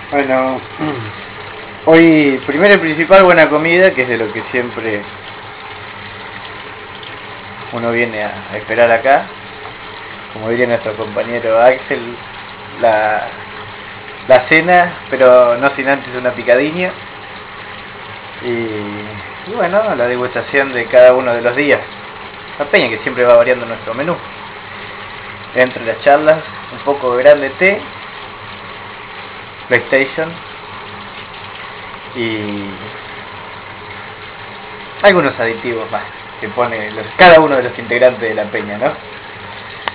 Bueno, hoy primero y principal buena comida, que es de lo que siempre uno viene a esperar acá. Como diría nuestro compañero Axel, la, la cena, pero no sin antes una picadinha. Y bueno, la degustación de cada uno de los días. La peña que siempre va variando nuestro menú. Entre las charlas, un poco de grande té, PlayStation y algunos aditivos más que pone cada uno de los integrantes de la peña, ¿no?